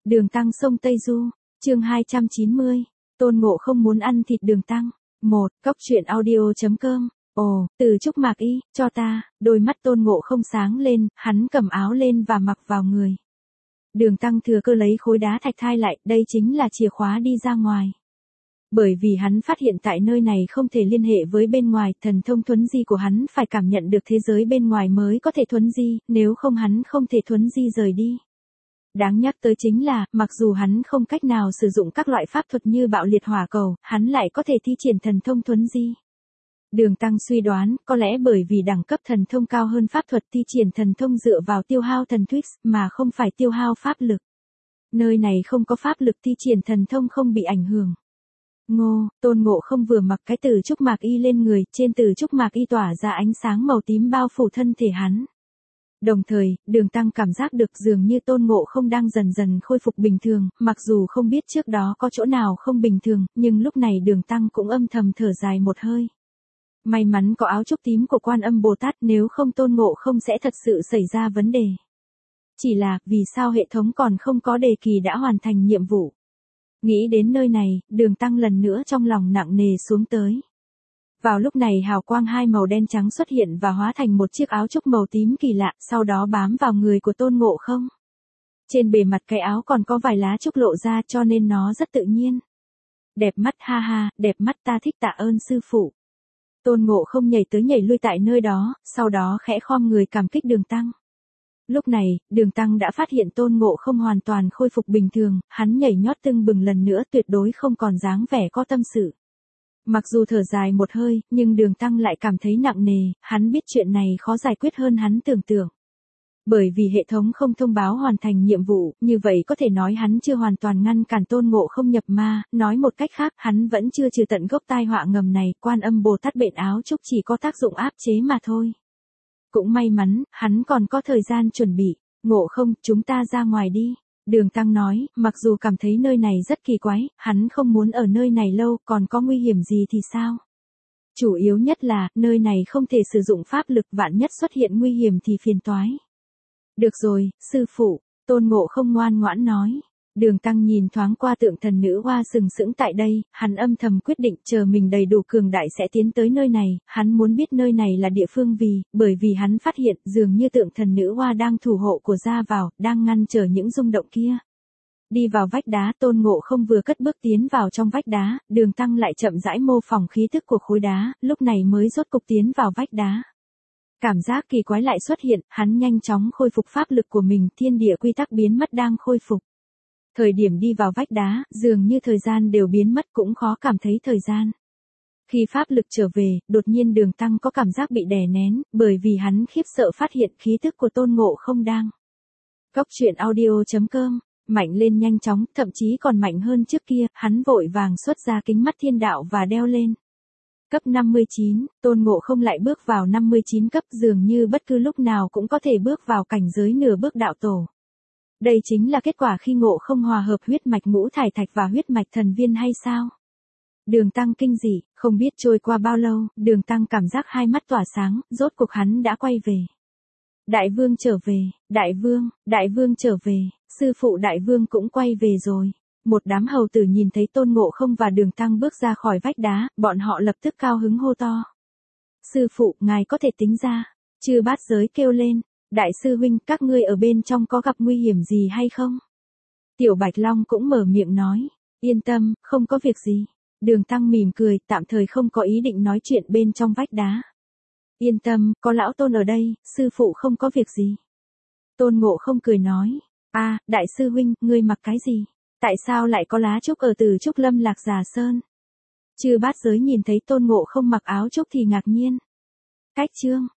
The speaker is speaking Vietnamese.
Đường Tăng sông Tây Du, chương 290, Tôn Ngộ không muốn ăn thịt Đường Tăng. Cóc truyện audio.com. Ồ, Từ Trúc Mạc Y, cho ta. Đôi mắt Tôn Ngộ không sáng lên, hắn cầm áo lên và mặc vào người. Đường Tăng thừa cơ lấy khối đá thạch thai lại, đây chính là chìa khóa đi ra ngoài. Bởi vì hắn phát hiện tại nơi này không thể liên hệ với bên ngoài, thần thông thuấn di của hắn phải cảm nhận được thế giới bên ngoài mới có thể thuấn di, nếu không hắn không thể thuấn di rời đi. Đáng nhắc tới chính là, mặc dù hắn không cách nào sử dụng các loại pháp thuật như bạo liệt hỏa cầu, hắn lại có thể thi triển thần thông thuấn di. Đường Tăng suy đoán, có lẽ bởi vì đẳng cấp thần thông cao hơn pháp thuật thi triển thần thông dựa vào tiêu hao thần twix, mà không phải tiêu hao pháp lực. Nơi này không có pháp lực thi triển thần thông không bị ảnh hưởng. Tôn Ngộ không vừa mặc cái Từ Trúc Mạc Y lên người, trên Từ Trúc Mạc Y tỏa ra ánh sáng màu tím bao phủ thân thể hắn. Đồng thời, Đường Tăng cảm giác được dường như Tôn Ngộ không đang dần dần khôi phục bình thường, mặc dù không biết trước đó có chỗ nào không bình thường, nhưng lúc này Đường Tăng cũng âm thầm thở dài một hơi. May mắn có áo trúc tím của Quan Âm Bồ Tát, nếu không Tôn Ngộ không sẽ thật sự xảy ra vấn đề. Chỉ là, vì sao hệ thống còn không có đề kỳ đã hoàn thành nhiệm vụ? Nghĩ đến nơi này, Đường Tăng lần nữa trong lòng nặng nề xuống tới. Vào lúc này hào quang hai màu đen trắng xuất hiện và hóa thành một chiếc áo trúc màu tím kỳ lạ, sau đó bám vào người của Tôn Ngộ không. Trên bề mặt cái áo còn có vài lá trúc lộ ra cho nên nó rất tự nhiên. Đẹp mắt, ha ha, đẹp mắt, ta thích, tạ ơn sư phụ. Tôn Ngộ không nhảy tới nhảy lui tại nơi đó, sau đó khẽ khom người cảm kích Đường Tăng. Lúc này, Đường Tăng đã phát hiện Tôn Ngộ không hoàn toàn khôi phục bình thường, hắn nhảy nhót tưng bừng lần nữa, tuyệt đối không còn dáng vẻ có tâm sự. Mặc dù thở dài một hơi, nhưng Đường Tăng lại cảm thấy nặng nề, hắn biết chuyện này khó giải quyết hơn hắn tưởng tượng. Bởi vì hệ thống không thông báo hoàn thành nhiệm vụ, như vậy có thể nói hắn chưa hoàn toàn ngăn cản Tôn Ngộ không nhập ma, nói một cách khác, hắn vẫn chưa trừ tận gốc tai họa ngầm này, Quan Âm Bồ Tát bện áo trúc chỉ có tác dụng áp chế mà thôi. Cũng may mắn, hắn còn có thời gian chuẩn bị. Ngộ không, chúng ta ra ngoài đi. Đường Tăng nói, mặc dù cảm thấy nơi này rất kỳ quái, hắn không muốn ở nơi này lâu, còn có nguy hiểm gì thì sao? Chủ yếu nhất là, nơi này không thể sử dụng pháp lực, vạn nhất xuất hiện nguy hiểm thì phiền toái. Được rồi, sư phụ, Tôn Ngộ không ngoan ngoãn nói. Đường Tăng nhìn thoáng qua tượng thần nữ hoa sừng sững tại đây, hắn âm thầm quyết định chờ mình đầy đủ cường đại sẽ tiến tới nơi này, hắn muốn biết nơi này là địa phương bởi vì hắn phát hiện dường như tượng thần nữ hoa đang thủ hộ của ra vào, đang ngăn trở những rung động kia. Đi vào vách đá, Tôn Ngộ không vừa cất bước tiến vào trong vách đá, Đường Tăng lại chậm rãi mô phỏng khí tức của khối đá, lúc này mới rốt cục tiến vào vách đá. Cảm giác kỳ quái lại xuất hiện, hắn nhanh chóng khôi phục pháp lực của mình, thiên địa quy tắc biến mất đang khôi phục. Thời điểm đi vào vách đá, dường như thời gian đều biến mất, cũng khó cảm thấy thời gian. Khi pháp lực trở về, đột nhiên Đường Tăng có cảm giác bị đè nén, bởi vì hắn khiếp sợ phát hiện khí tức của Tôn Ngộ không đang. Cóc truyện audio.com, mạnh lên nhanh chóng, thậm chí còn mạnh hơn trước kia, hắn vội vàng xuất ra kính mắt thiên đạo và đeo lên. Cấp 59, Tôn Ngộ không lại bước vào 59 cấp, dường như bất cứ lúc nào cũng có thể bước vào cảnh giới nửa bước đạo tổ. Đây chính là kết quả khi Ngộ không hòa hợp huyết mạch ngũ thải thạch và huyết mạch thần viên hay sao? Đường Tăng kinh dị, không biết trôi qua bao lâu, Đường Tăng cảm giác hai mắt tỏa sáng, rốt cuộc hắn đã quay về. Đại vương trở về, đại vương trở về, sư phụ đại vương cũng quay về rồi. Một đám hầu tử nhìn thấy Tôn Ngộ không và Đường Tăng bước ra khỏi vách đá, bọn họ lập tức cao hứng hô to. Sư phụ, ngài có thể tính ra. Chư Bát Giới kêu lên. Đại sư huynh, các ngươi ở bên trong có gặp nguy hiểm gì hay không? Tiểu Bạch Long cũng mở miệng nói. Yên tâm, không có việc gì. Đường Tăng mỉm cười, tạm thời không có ý định nói chuyện bên trong vách đá. Yên tâm, có lão Tôn ở đây, sư phụ không có việc gì. Tôn Ngộ không cười nói. Đại sư huynh, ngươi mặc cái gì? Tại sao lại có lá trúc ở Từ Trúc Lâm Lạc Già Sơn? Chư Bát Giới nhìn thấy Tôn Ngộ không mặc áo trúc thì ngạc nhiên. Cách chương.